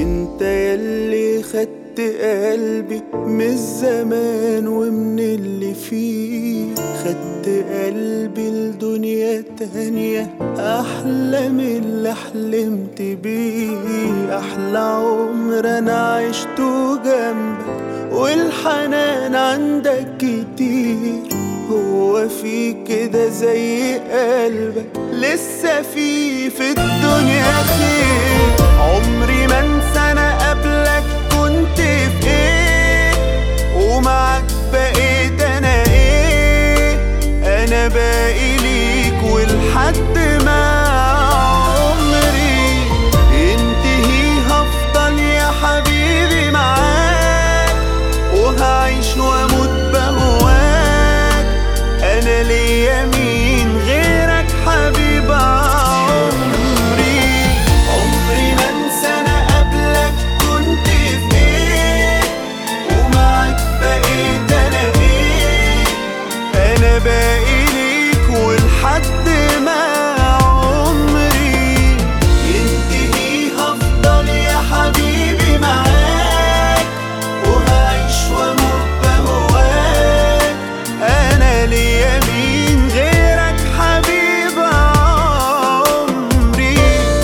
انت يلي خدت قلبي من الزمان ومن اللي فيه، خدت قلبي لدنيا تانية أحلى من اللي حلمت بيه. أحلى عمر أنا عشته جنبك والحنان عندك كتير، هو في كده زي قلبك لسه في الدنيا خير. عمري ما انسى انا قبلك كنت في ايه، ومعاك بقيت انا ايه. انا باقي ليك ولحد ما عمري ينتهي هفضل يا حبيبي معاك، وهعيش واموت بهواك. انا ليا مين غيرك حبيب عمري. عمري ما انسى انا قبلك كنت في ايه، ومعاك بقيت انا ايه. انا باقي ليك ولحد ما عمري ينتهي هفضل يا حبيبي معاك، وهعيش واموت بهواك. انا ليا مين غيرك حبيب عمري.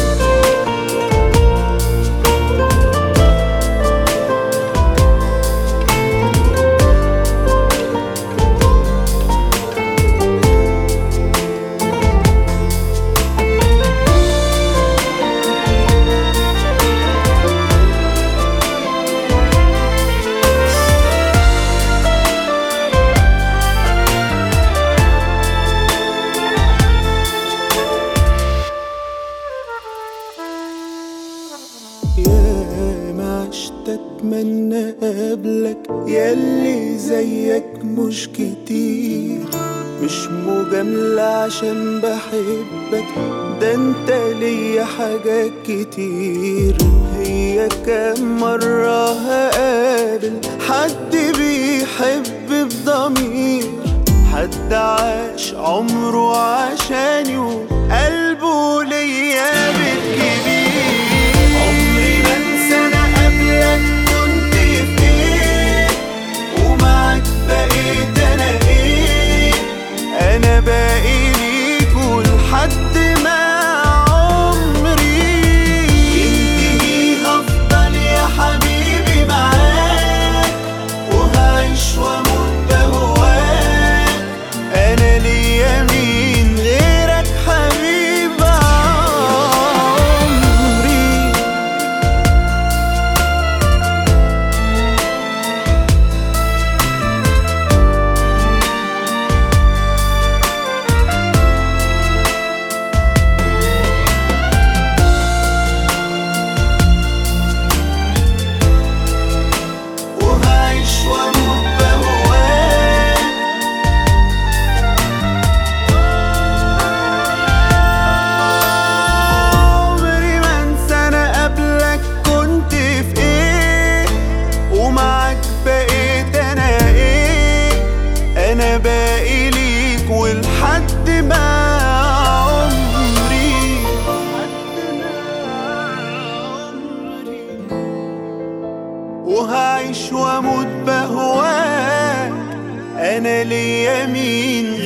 يا ما عشت اتمنى قبلك ياللي زيك مش كتير، مش مجاملة عشان بحبك، ده انت ليا حاجات كتير. هي كام مرة هقابل حد بيحب بضمير، حد عاش عمره عشاني وقلبه ليا بيت كبير. عمري ما انسى انا قبلك كنت في ايه، ومعاك بقيت انا ايه. انا باقي ليك ولحد ما عمري ينتهي هفضل يا حبيبي معاك، وهعيش واموت بهواك. انا ليا مين غيرك حبيب عمري. وهعيش واموت بهواك. عمري ما انسى انا قبلك كنت في ايه، ومعاك بقيت انا ايه. انا باقي ليك ولحد ما عمري وهعيش واموت بهواك. انا ليا مين